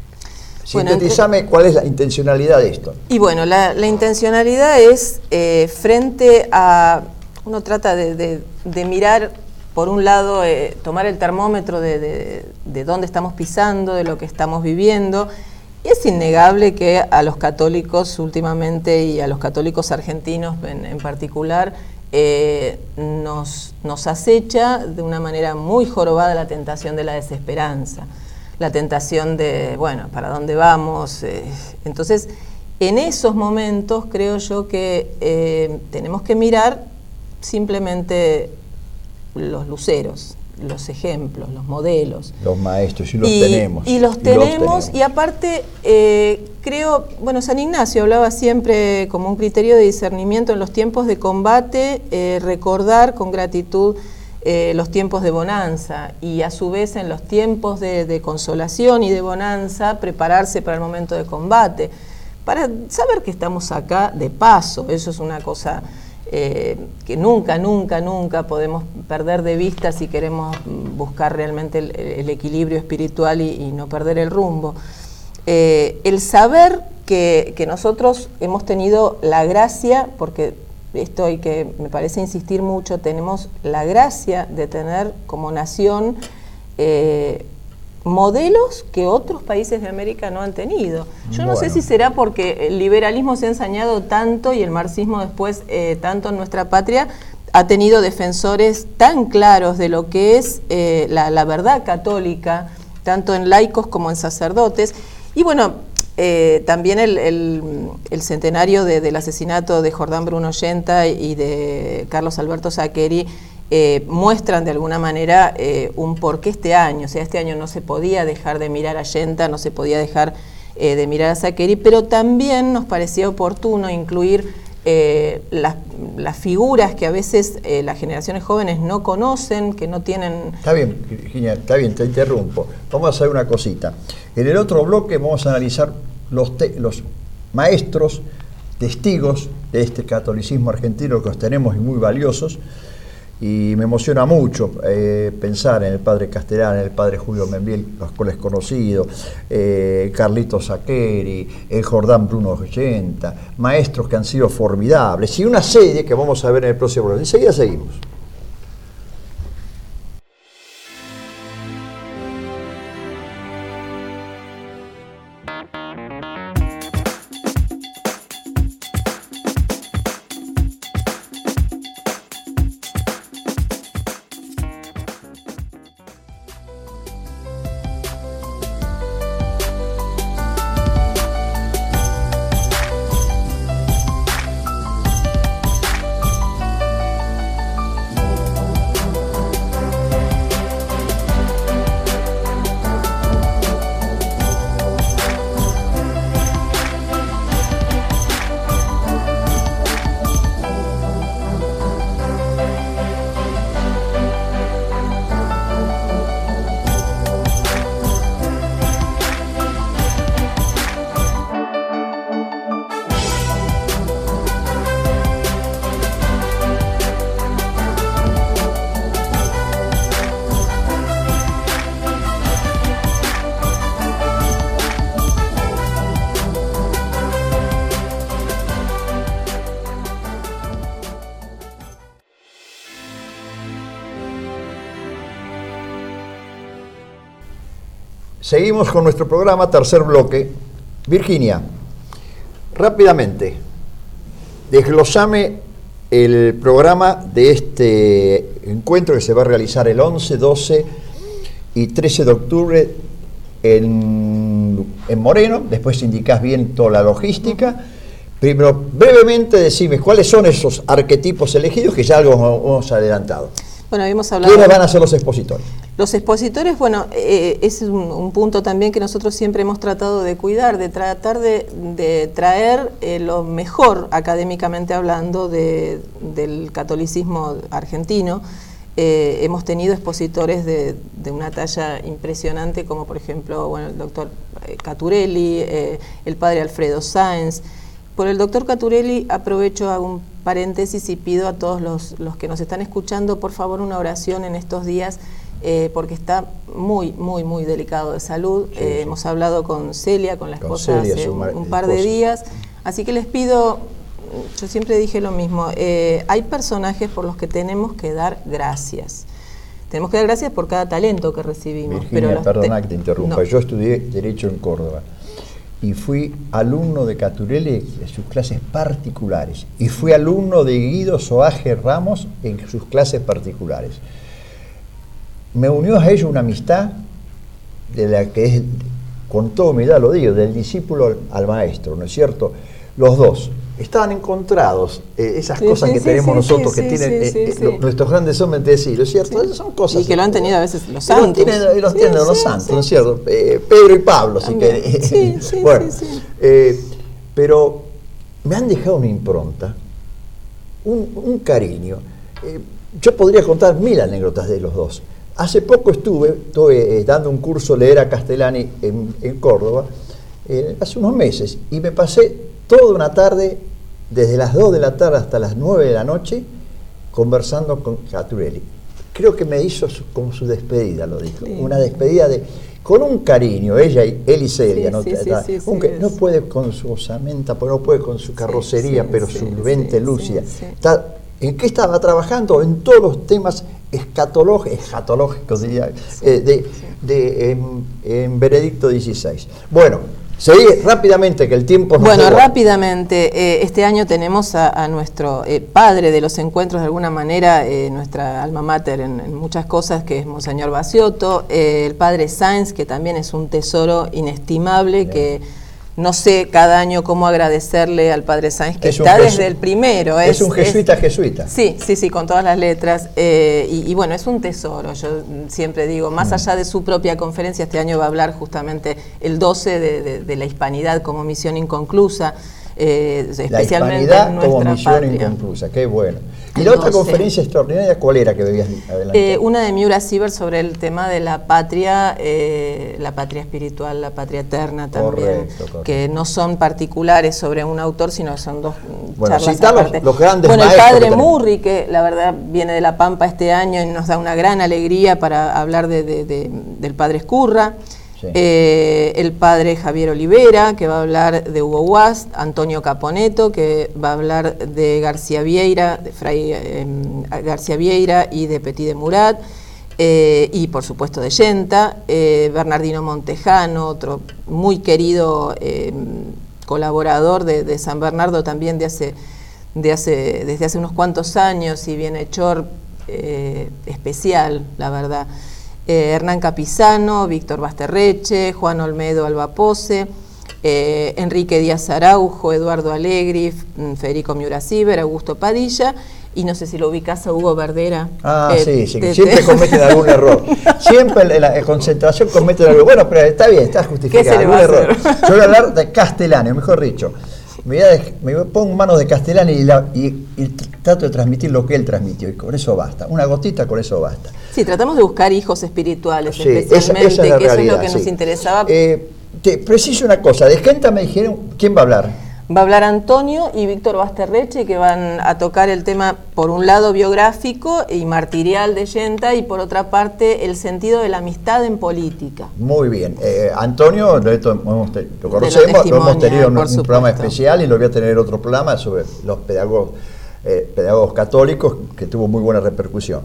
Sintetizame bueno, cuál es la intencionalidad de esto. Y bueno, la, la intencionalidad es eh, frente a... Uno trata de, de, de mirar, por un lado, eh, tomar el termómetro de, de, de dónde estamos pisando, de lo que estamos viviendo. Y es innegable que a los católicos últimamente, y a los católicos argentinos en, en particular, eh, nos, nos acecha de una manera muy jorobada la tentación de la desesperanza. La tentación de, bueno, ¿para dónde vamos? Eh, entonces, en esos momentos creo yo que eh, tenemos que mirar simplemente los luceros, los ejemplos, los modelos. Los maestros, y los y, tenemos. Y los, y tenemos, los tenemos, y aparte, eh, creo, bueno, San Ignacio hablaba siempre como un criterio de discernimiento en los tiempos de combate, eh, recordar con gratitud Eh, los tiempos de bonanza y a su vez en los tiempos de, de consolación y de bonanza prepararse para el momento de combate, para saber que estamos acá de paso. Eso es una cosa eh, que nunca, nunca, nunca podemos perder de vista si queremos buscar realmente el, el equilibrio espiritual y, y no perder el rumbo. Eh, el saber que, que nosotros hemos tenido la gracia, porque esto hay que, me parece insistir mucho, tenemos la gracia de tener como nación eh, modelos que otros países de América no han tenido. Yo bueno. no sé si será porque el liberalismo se ha ensañado tanto y el marxismo después eh, tanto en nuestra patria ha tenido defensores tan claros de lo que es eh, la, la verdad católica, tanto en laicos como en sacerdotes. Y bueno, eh, también el, el, el centenario de, del asesinato de Jordán Bruno Ollenta y de Carlos Alberto Saccheri eh, muestran de alguna manera eh, un porqué este año. O sea, este año no se podía dejar de mirar a Ollenta, no se podía dejar eh, de mirar a Saccheri, pero también nos parecía oportuno incluir eh, las, las figuras que a veces eh, las generaciones jóvenes no conocen, que no tienen... Está bien, Virginia, está bien, te interrumpo. Vamos a hacer una cosita. En el otro bloque vamos a analizar los, te los maestros, testigos de este catolicismo argentino que los tenemos y muy valiosos. Y me emociona mucho eh, pensar en el padre Castellán, en el padre Julio Membiel, los cuales conocido, eh, Carlito Saccheri, el Jordán Bruno Ollenta, maestros que han sido formidables, y una serie que vamos a ver en el próximo programa. Enseguida seguimos. Seguimos con nuestro programa, tercer bloque. Virginia, rápidamente, desglosame el programa de este encuentro que se va a realizar el once, doce y trece de octubre en, en Moreno. Después indicás bien toda la logística. Primero, brevemente decime cuáles son esos arquetipos elegidos, que ya algo hemos adelantado. Bueno, habíamos hablado... ¿Quiénes van a ser los expositores? Los expositores, bueno, eh, ese es un, un punto también que nosotros siempre hemos tratado de cuidar, de tratar de, de traer eh, lo mejor, académicamente hablando, de, del catolicismo argentino. Eh, hemos tenido expositores de, de una talla impresionante, como por ejemplo, bueno, el doctor Caturelli, eh, el padre Alfredo Sáenz. Por el doctor Caturelli aprovecho, hago un paréntesis y pido a todos los, los que nos están escuchando, por favor, una oración en estos días, eh, porque está muy, muy, muy delicado de salud. Sí, eh, sí. Hemos hablado con Celia, con la esposa, con Celia, hace un, un par de días. Así que les pido, yo siempre dije lo mismo, eh, hay personajes por los que tenemos que dar gracias. Tenemos que dar gracias por cada talento que recibimos. Virginia, pero perdona que te interrumpa, no. Yo estudié Derecho en Córdoba y fui alumno de Caturelli en sus clases particulares, y fui alumno de Guido Soaje Ramos en sus clases particulares. Me unió a ellos una amistad de la que es, con toda humildad lo digo, del discípulo al, al maestro, ¿no es cierto? Los dos estaban encontrados, eh, esas sí, cosas sí, que sí, tenemos sí, nosotros, sí, que sí, tienen sí, eh, sí, lo, nuestros grandes hombres de siglo, ¿no es cierto? Sí. Son cosas. Y que lo han tenido a veces los santos. Los tienen, los, sí, tienen sí, los santos, sí. ¿No es cierto? Eh, Pedro y Pablo, así que. Sí, sí, bueno, sí, sí. Eh, pero me han dejado una impronta, un, un cariño. Eh, yo podría contar mil anécdotas de los dos. Hace poco estuve, estuve eh, dando un curso Leer a Castellani en, en Córdoba, eh, hace unos meses, y me pasé toda una tarde, desde las dos de la tarde hasta las nueve de la noche, conversando con Caturelli. Creo que me hizo su, como su despedida, lo dijo, sí. Una despedida de, con un cariño, ella y él y Celia, sí, ¿no? Sí, está, sí, sí, un, sí, no sí. puede con su osamenta, no puede con su carrocería, sí, sí, pero sí, su vente sí, lúcida. Sí, sí. Está, ¿en qué estaba trabajando? En todos los temas escatológicos, escatológicos diría, sí, eh, de, sí. de, en, en Benedicto dieciséis. Bueno, Seguí rápidamente, que el tiempo nos Bueno, lleva. rápidamente, eh, este año tenemos a, a nuestro eh, padre de los encuentros, de alguna manera, eh, nuestra alma mater en, en muchas cosas, que es Monseñor Baciotto, eh, el padre Sáenz, que también es un tesoro inestimable, Bien. que no sé cada año cómo agradecerle al padre Sáenz, que está desde el primero. Es, es un jesuita es, jesuita. Sí, sí, sí, con todas las letras. Eh, y, y bueno, es un tesoro, yo siempre digo, más mm. allá de su propia conferencia, este año va a hablar justamente el doce de, de, de la hispanidad como misión inconclusa. Eh, especialmente la hispanidad en nuestra como misión patria. inconclusa, qué bueno. ¿Y la otra conferencia extraordinaria cuál era que debías adelantar? Eh, una de Miura Siever sobre el tema de la patria, eh, la patria espiritual, la patria eterna también, correcto, correcto. Que no son particulares sobre un autor, sino son dos bueno, charlas aparte. Los, los grandes bueno, el padre que Murri, que la verdad viene de La Pampa este año y nos da una gran alegría para hablar de, de, de, del padre Escurra. Sí. Eh, el padre Javier Olivera, que va a hablar de Hugo Guast, Antonio Caponeto, que va a hablar de García Vieira, de Fray eh, García Vieira y de Petit de Murat, eh, y por supuesto de Yenta, eh, Bernardino Montejano, otro muy querido eh, colaborador de, de San Bernardo también de hace, de hace, desde hace unos cuantos años, y bienhechor eh, especial, la verdad. Eh, Hernán Capizano, Víctor Basterreche, Juan Olmedo Albapose, eh, Enrique Díaz Araujo, Eduardo Alegri, Federico Miura Siever, Augusto Padilla, y no sé si lo ubicás a Hugo Verdera. Ah, eh, sí, sí, que siempre cometen algún error. Siempre en la concentración cometen algún error. Bueno, pero está bien, está justificado. ¿Qué se le va a error. hacer? Yo voy a hablar de Castellani, mejor dicho. Me, voy a de, me pongo en manos de Castellani y, la, y, y trato de transmitir lo que él transmitió, y con eso basta. Una gotita, con eso basta. Sí, tratamos de buscar hijos espirituales, sí, especialmente, esa, esa es la que realidad, eso es lo que sí. nos interesaba. Eh, te preciso una cosa, de Genta me dijeron, ¿quién va a hablar? Va a hablar Antonio y Víctor Basterreche, que van a tocar el tema, por un lado, biográfico y martirial de Yenta, y por otra parte, el sentido de la amistad en política. Muy bien. Eh, Antonio, lo, lo conocemos, lo hemos tenido en un supuesto. programa especial, y lo voy a tener otro programa sobre los pedagogos, eh, pedagogos católicos, que tuvo muy buena repercusión.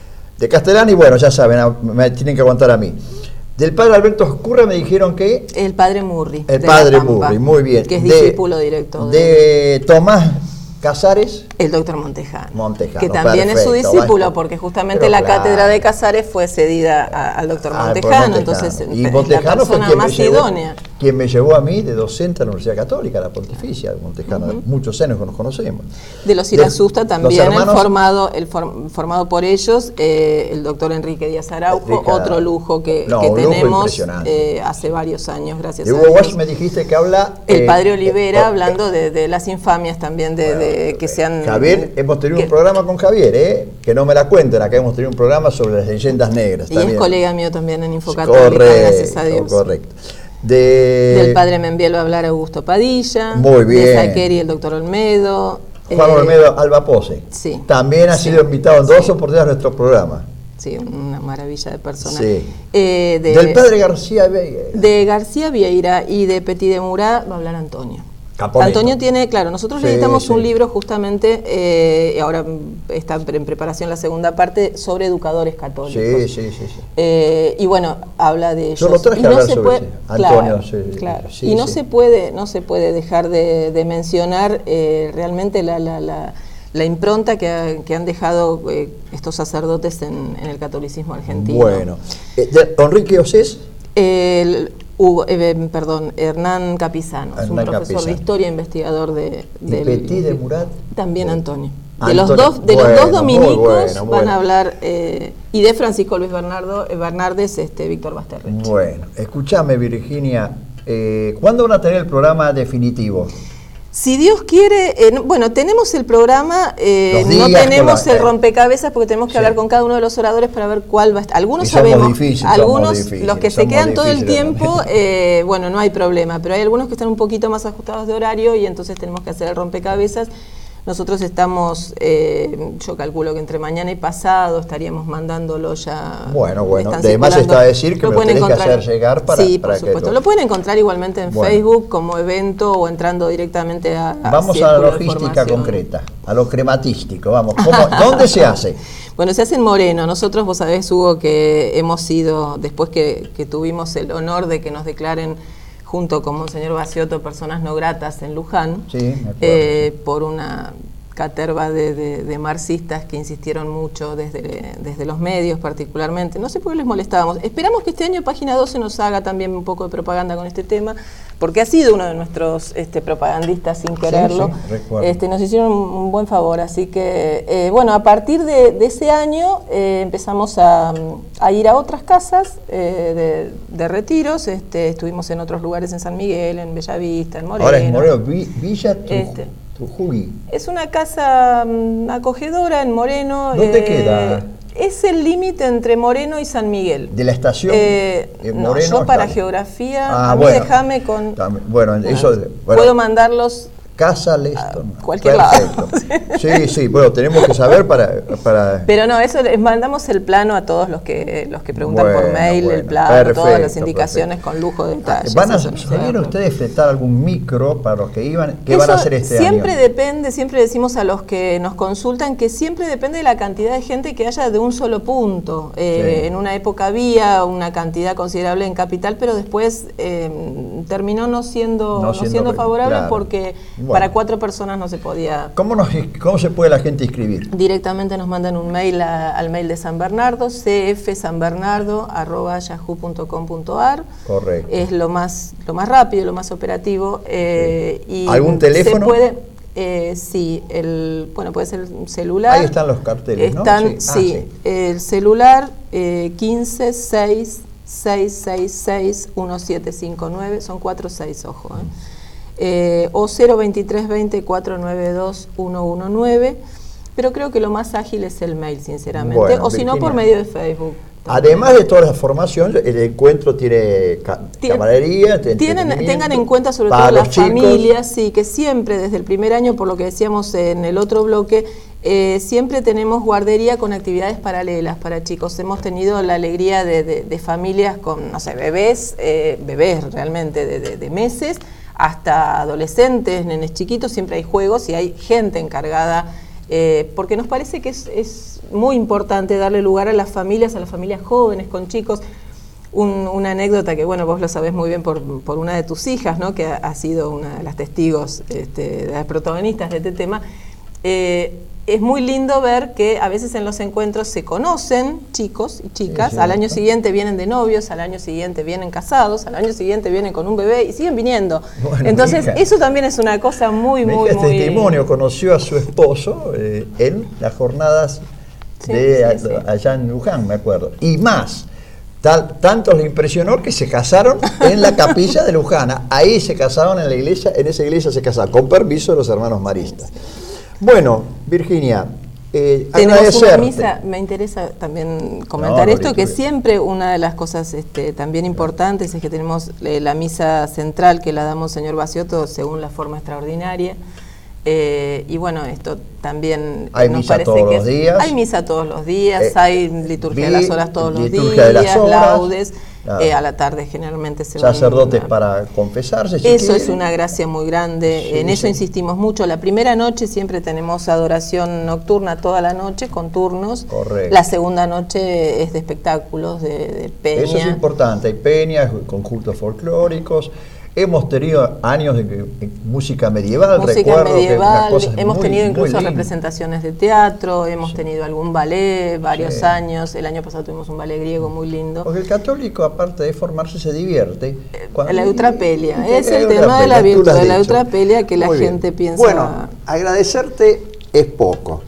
De Castellani, bueno, ya saben, me tienen que aguantar a mí. Del padre Alberto Escurra me dijeron que... El padre Murri. El padre Murri, muy bien. Que es de, discípulo directo. De, de Tomás Casares. El doctor Montejano. Montejano, que también perfecto, es su discípulo, va, porque justamente pero la claro. cátedra de Casares fue cedida a, al doctor ah, Montejano, Montejano, entonces y Montejano es la persona fue más llevó, idónea. Quien me llevó a mí de docente a la Universidad Católica, la Pontificia, Montejano, uh -huh. muchos años que nos conocemos. De los Irasusta también, hermanos, el formado, el form, formado por ellos, eh, el doctor Enrique Díaz Araujo, Enrique, otro lujo que, no, que tenemos eh, hace varios años, gracias de a Hugo Dios. me dijiste que habla... El eh, padre Olivera, eh, hablando de, de las infamias también, de, bueno, de que se han... Javier, hemos tenido que, un programa con Javier, ¿eh? que no me la cuenten, acá hemos tenido un programa sobre las leyendas negras. Y también. Es colega mío también en Infocatólica, gracias a Dios. Correcto. De... Del padre Membiel va a hablar Augusto Padilla. Muy bien. De Saqueri, el doctor Olmedo. Juan eh, Olmedo Albapose. Sí. También ha sí, sido invitado en dos sí. oportunidades a nuestro programa. Sí, una maravilla de persona. Sí. Eh, de, Del padre García Vieira. De García Vieira y de Petit de Murat va a hablar Antonio. Caponeto. Antonio tiene, claro, nosotros sí, le editamos sí. un libro justamente, eh, ahora está en preparación la segunda parte, sobre educadores católicos. Sí, sí, sí. sí. Eh, y bueno, habla de ellos. Yo lo traje y a no hablar se sobre puede, sí. Antonio, claro, sí, claro. Sí, y no sí. se puede, no se puede dejar de, de mencionar eh, realmente la, la, la, la impronta que, ha, que han dejado eh, estos sacerdotes en, en el catolicismo argentino. Bueno, eh, de Enrique Osés. El, Hugo, eh, perdón, Hernán Capizano, Hernán es un profesor Capizano. de historia, investigador de... ¿Y del, Petit de Murat? También Antonio. De Antonio. los dos, de bueno, los dos dominicos bueno, bueno. van a hablar, eh, y de Francisco Luis Bernardo, eh, Bernardes, este, Víctor Basterreche. Bueno, escúchame Virginia, eh, ¿cuándo van a tener el programa definitivo? Si Dios quiere, eh, no, bueno, tenemos el programa, eh, no tenemos la, el rompecabezas porque tenemos que sí. hablar con cada uno de los oradores para ver cuál va a estar. Algunos sabemos, difícil, algunos, difícil, los que se quedan todo el tiempo, eh, bueno, no hay problema, pero hay algunos que están un poquito más ajustados de horario y entonces tenemos que hacer el rompecabezas. Nosotros estamos, eh, yo calculo que entre mañana y pasado estaríamos mandándolo ya. Bueno, bueno, además está a decir que lo me lo tenés que hacer llegar para Sí, para por supuesto. Que lo... lo pueden encontrar igualmente en bueno. Facebook como evento o entrando directamente a. a vamos a la logística concreta, a lo crematístico, vamos. ¿Cómo, ¿Dónde se hace? Bueno, se hace en Moreno. Nosotros, vos sabés, Hugo, que hemos sido, después que, que tuvimos el honor de que nos declaren junto con Monseñor Baciotto, Personas No Gratas en Luján, sí, me acuerdo, eh, sí. por una caterva de, de, de marxistas que insistieron mucho desde, desde los medios particularmente. No sé por qué les molestábamos. Esperamos que este año Página doce nos haga también un poco de propaganda con este tema, porque ha sido uno de nuestros este, propagandistas sin quererlo. Sí, sí, este, nos hicieron un, un buen favor, así que, eh, bueno, a partir de, de ese año eh, empezamos a, a ir a otras casas eh, de, de retiros. Este, estuvimos en otros lugares, en San Miguel, en Bellavista, en Moreno. Ahora es Moreno, Vi, Villa Tuj, este, Tujuy. Es una casa um, acogedora en Moreno. ¿Dónde eh, queda? Es el límite entre Moreno y San Miguel. ¿De la estación? Eh, eh, no, Moreno, yo para está... geografía, ah, a mí bueno, déjame con... También, bueno, eso... Bueno, puedo mandarlos... Casa Leston. A cualquier Perfecto. lado. Sí, sí, bueno, tenemos que saber para... para... Pero no, eso les mandamos el plano a todos los que los que preguntan bueno, por mail, bueno, el plano, perfecto, todas las indicaciones perfecto. con lujo de detalles. ¿Van a, eso no ¿Sabían se ustedes fletar algún micro para los que iban? ¿Qué Eso van a hacer este siempre año? depende, siempre decimos a los que nos consultan que siempre depende de la cantidad de gente que haya de un solo punto. Eh, Sí. En una época había una cantidad considerable en Capital, pero después eh, terminó no siendo, No no siendo, siendo favorable, claro. porque Bueno. para cuatro personas no se podía. ¿Cómo, nos, ¿Cómo se puede la gente inscribir? Directamente nos mandan un mail a- al mail de San Bernardo, c f san bernardo arroba yahoo punto com punto a r. Correcto. Es lo más, lo más rápido, lo más operativo. Eh, y ¿Algún teléfono? Se puede, eh, sí, el, bueno, puede ser un celular. Ahí están los carteles, ¿no? Están, Sí. Ah, sí, sí. el celular eh, quince seis seis seis seis uno siete cinco nueve, son cuatro seis, ojo, ¿eh? Eh, o cero veintitrés veinte cuatrocientos noventa y dos ciento diecinueve, pero creo que lo más ágil es el mail, sinceramente, Bueno, o si no por Virginia, medio de Facebook. Además de toda la formación, el encuentro tiene ca Tiene, camaradería, tienen, tengan en cuenta sobre para todo las los chicos. familias, sí, que siempre desde el primer año, por lo que decíamos en el otro bloque, eh, siempre tenemos guardería con actividades paralelas para chicos. Hemos tenido la alegría de, de, de familias con, no sé, bebés, eh, bebés realmente de, de, de meses, hasta adolescentes, nenes chiquitos, siempre hay juegos y hay gente encargada, eh, porque nos parece que es, es muy importante darle lugar a las familias, a las familias jóvenes, con chicos. Un, una anécdota que, bueno, vos lo sabés muy bien por, por una de tus hijas, ¿no?, que ha, ha sido una de las testigos, este, de las protagonistas de este tema. Eh, es muy lindo ver que a veces en los encuentros se conocen chicos y chicas, Sí, sí, al año ¿no? siguiente vienen de novios, al año siguiente vienen casados, al año siguiente vienen con un bebé y siguen viniendo. Bueno, Entonces, hija, eso también es una cosa muy, mi muy, hija es muy... testimonio, conoció a su esposo eh, en las jornadas Sí, de sí, sí. allá en Luján, me acuerdo. Y más, tal, tanto le impresionó que se casaron en la capilla de Luján. Ahí se casaron en la iglesia, en esa iglesia se casaron, con permiso de los hermanos maristas. Bueno, Virginia, eh, Tenemos una agradecerte. misa, me interesa también comentar No, no, esto, que liturgia. siempre una de las cosas este, también importantes es que tenemos eh, la misa central que la damos señor Baciotto según la forma extraordinaria. Eh, y bueno, esto también Hay nos misa parece todos que los es- días. hay misa todos los días, Eh, hay liturgia de vi- las horas todos los liturgia de las días, horas, laudes, claro. eh, a la tarde generalmente se Sacerdotes una- para confesarse. si Eso es quieren. una gracia muy grande, Sí, en eso sí. insistimos mucho. La primera noche siempre tenemos adoración nocturna toda la noche con turnos. Correcto. La segunda noche es de espectáculos, de, de peña. Eso es importante, hay peñas, conjuntos folclóricos. Hemos tenido años de, de música medieval, Música recuerdo que unas medieval, cosas hemos muy, tenido muy incluso lindas. representaciones de teatro, hemos Sí. tenido algún ballet varios Sí. años, el año pasado tuvimos un ballet griego muy lindo. Porque el católico, aparte de formarse, se divierte. Cuando- La eutrapelia, y- y- es el eutrapelia, tema de la tú lo virtud, has de la dicho. eutrapelia que la Muy bien. gente piensa... Bueno, agradecerte es poco.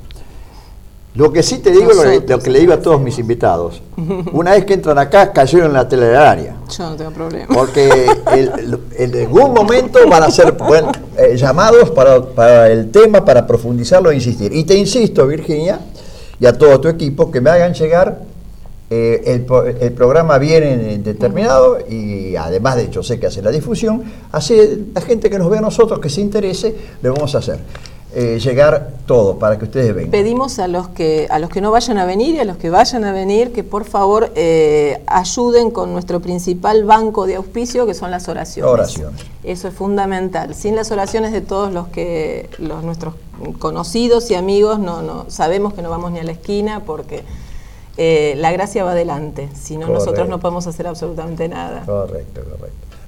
Lo que sí te digo, lo, que- Nosotros lo que le digo a todos mis invitados, una vez que entran acá, cayeron en la telararia. Yo no tengo problema. Porque el- el- en algún momento van a ser bueno, eh, llamados para, para el tema, para profundizarlo e insistir. Y te insisto, Virginia, y a todo tu equipo, que me hagan llegar eh, el, pro- el programa bien determinado y además, de hecho, sé que hace la difusión. Así la gente que nos ve a nosotros, que se interese, le vamos a hacer eh, llegar todo para que ustedes vengan. Pedimos a los que a los que no vayan a venir y a los que vayan a venir que por favor eh, ayuden con nuestro principal banco de auspicio, que son las oraciones. Oraciones. Eso es fundamental. Sin las oraciones de todos los que los nuestros conocidos y amigos no, no sabemos que no vamos ni a la esquina, porque eh, la gracia va adelante. Si no, Correcto. nosotros no podemos hacer absolutamente nada. Correcto, correcto.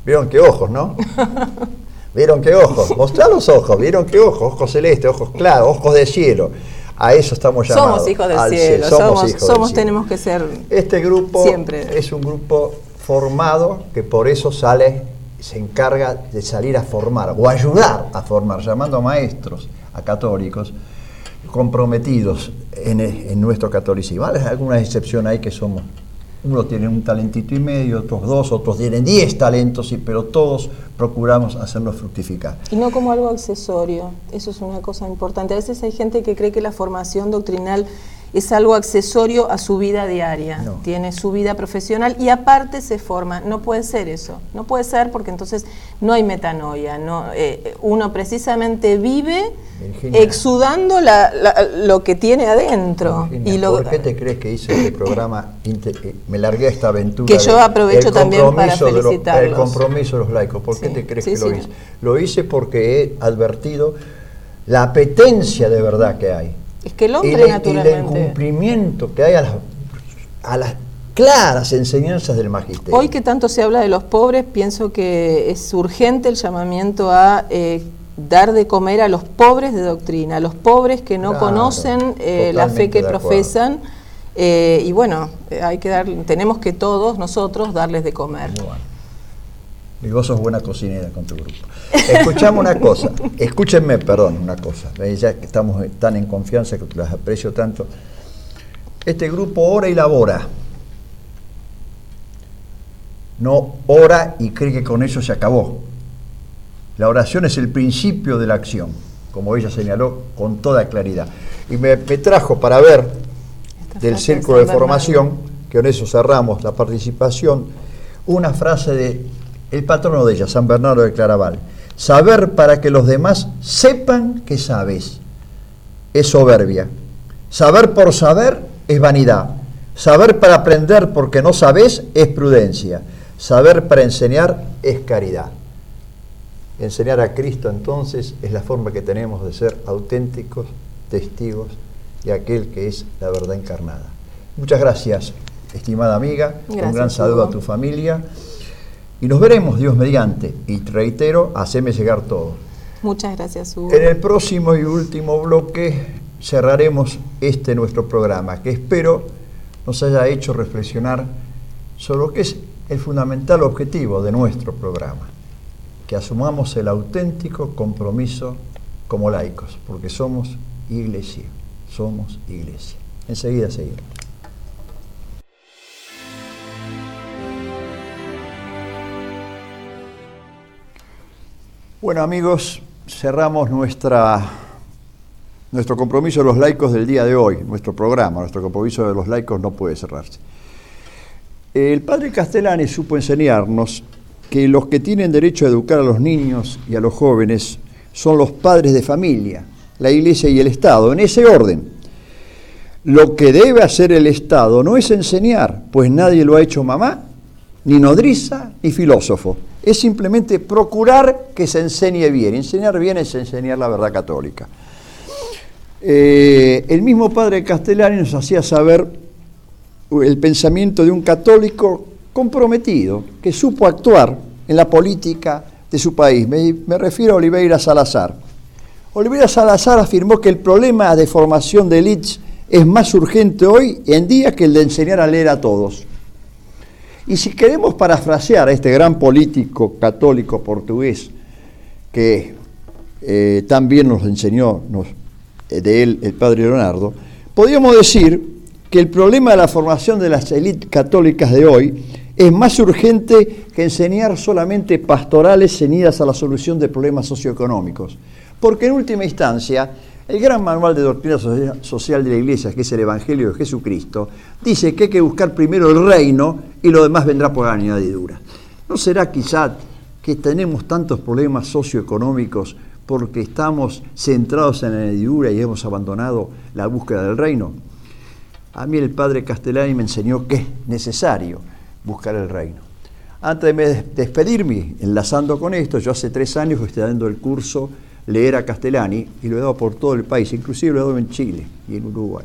¿Vieron qué ojos, no? ¿Vieron qué ojos? Mostrá los ojos, ¿vieron qué ojos? Ojos celestes, ojos claros, ojos de cielo. A eso estamos llamados. Somos hijos del al cielo, somos, somos, hijos somos del cielo. tenemos que ser Este grupo siempre. Es un grupo formado que por eso sale, se encarga de salir a formar o ayudar a formar, llamando a maestros, a católicos, comprometidos en, en nuestro catolicismo. Hay alguna excepción ahí que somos, uno tiene un talentito y medio, otros dos, otros tienen diez talentos, sí, pero todos procuramos hacerlos fructificar. Y no como algo accesorio, eso es una cosa importante. A veces hay gente que cree que la formación doctrinal es algo accesorio a su vida diaria, no. Tiene su vida profesional y aparte se forma. No puede ser eso, no puede ser porque entonces no hay metanoia, no, eh, uno precisamente vive Virginia, exudando la, la, lo que tiene adentro. Virginia, y lo, ¿por qué te crees que hice este programa? Me largué a esta aventura. Que yo aprovecho también para felicitarlos. El compromiso de los laicos, ¿por qué sí, te crees sí, que sí. lo hice? Lo hice porque he advertido la apetencia de verdad que hay. Es que el hombre, y le, naturalmente... Y el incumplimiento que hay a las, a las claras enseñanzas del magisterio. Hoy que tanto se habla de los pobres, pienso que es urgente el llamamiento a eh, dar de comer a los pobres de doctrina, a los pobres que no claro, conocen eh, la fe que profesan. Eh, y bueno, hay que dar, tenemos que todos nosotros darles de comer. Bueno. Y vos sos buena cocinera con tu grupo. Escuchame una cosa, escúchenme, perdón, una cosa, ya que estamos tan en confianza, que las aprecio tanto. Este grupo ora y labora. No ora y cree que con eso se acabó. La oración es el principio de la acción, como ella señaló con toda claridad. Y me, me trajo para ver del círculo de formación, que con eso cerramos la participación, una frase de el patrono de ella, San Bernardo de Claraval. Saber para que los demás sepan que sabes es soberbia. Saber por saber es vanidad. Saber para aprender porque no sabes es prudencia. Saber para enseñar es caridad. Enseñar a Cristo entonces es la forma que tenemos de ser auténticos testigos de aquel que es la verdad encarnada. Muchas gracias, estimada amiga. Gracias, un gran saludo Hugo. A tu familia. Y nos veremos, Dios mediante. Y reitero, haceme llegar todo. Muchas gracias, Hugo. En el próximo y último bloque cerraremos este nuestro programa, que espero nos haya hecho reflexionar sobre lo que es el fundamental objetivo de nuestro programa. Que asumamos el auténtico compromiso como laicos, porque somos iglesia, somos iglesia. Enseguida seguimos. Bueno, amigos, cerramos nuestra, nuestro compromiso de los laicos del día de hoy, nuestro programa, nuestro compromiso de los laicos no puede cerrarse. El padre Castellani supo enseñarnos que los que tienen derecho a educar a los niños y a los jóvenes son los padres de familia, la Iglesia y el Estado, en ese orden. Lo que debe hacer el Estado no es enseñar, pues nadie lo ha hecho mamá, ni nodriza, ni filósofo. Es simplemente procurar que se enseñe bien. Enseñar bien es enseñar la verdad católica. Eh, el mismo padre Castellani nos hacía saber el pensamiento de un católico comprometido, que supo actuar en la política de su país. Me, me refiero a Oliveira Salazar. Oliveira Salazar afirmó que el problema de formación de élites es más urgente hoy en día que el de enseñar a leer a todos. Y si queremos parafrasear a este gran político católico portugués que eh, también nos enseñó nos, de él el padre Leonardo, podríamos decir que el problema de la formación de las élites católicas de hoy es más urgente que enseñar solamente pastorales ceñidas a la solución de problemas socioeconómicos. Porque en última instancia, el gran manual de doctrina social de la Iglesia, que es el Evangelio de Jesucristo, dice que hay que buscar primero el reino y lo demás vendrá por añadidura. ¿No será quizá que tenemos tantos problemas socioeconómicos porque estamos centrados en la añadidura y hemos abandonado la búsqueda del reino? A mí el padre Castellani me enseñó que es necesario buscar el reino. Antes de despedirme, enlazando con esto, yo hace tres años que estoy dando el curso Leer a Castellani y lo he dado por todo el país, inclusive lo he dado en Chile y en Uruguay.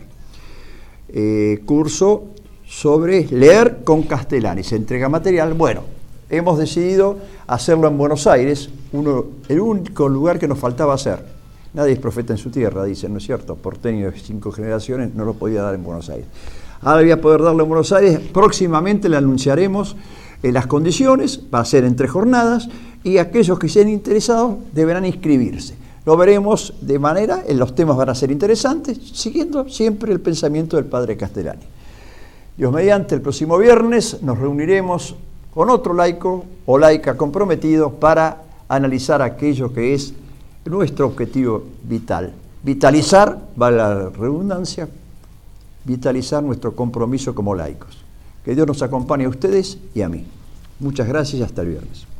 Eh, curso sobre leer con Castellani, se entrega material, bueno, hemos decidido hacerlo en Buenos Aires, uno, el único lugar que nos faltaba hacer. Nadie es profeta en su tierra, dicen, ¿no es cierto? Porteño de cinco generaciones no lo podía dar en Buenos Aires. Ahora voy a poder darlo en Buenos Aires, próximamente le anunciaremos eh, las condiciones, va a ser en tres jornadas, y aquellos que estén interesados deberán inscribirse. Lo veremos de manera, en los temas van a ser interesantes, siguiendo siempre el pensamiento del padre Castellani. Dios mediante, el próximo viernes nos reuniremos con otro laico o laica comprometido para analizar aquello que es nuestro objetivo vital. Vitalizar, vale la redundancia, vitalizar nuestro compromiso como laicos. Que Dios nos acompañe a ustedes y a mí. Muchas gracias y hasta el viernes.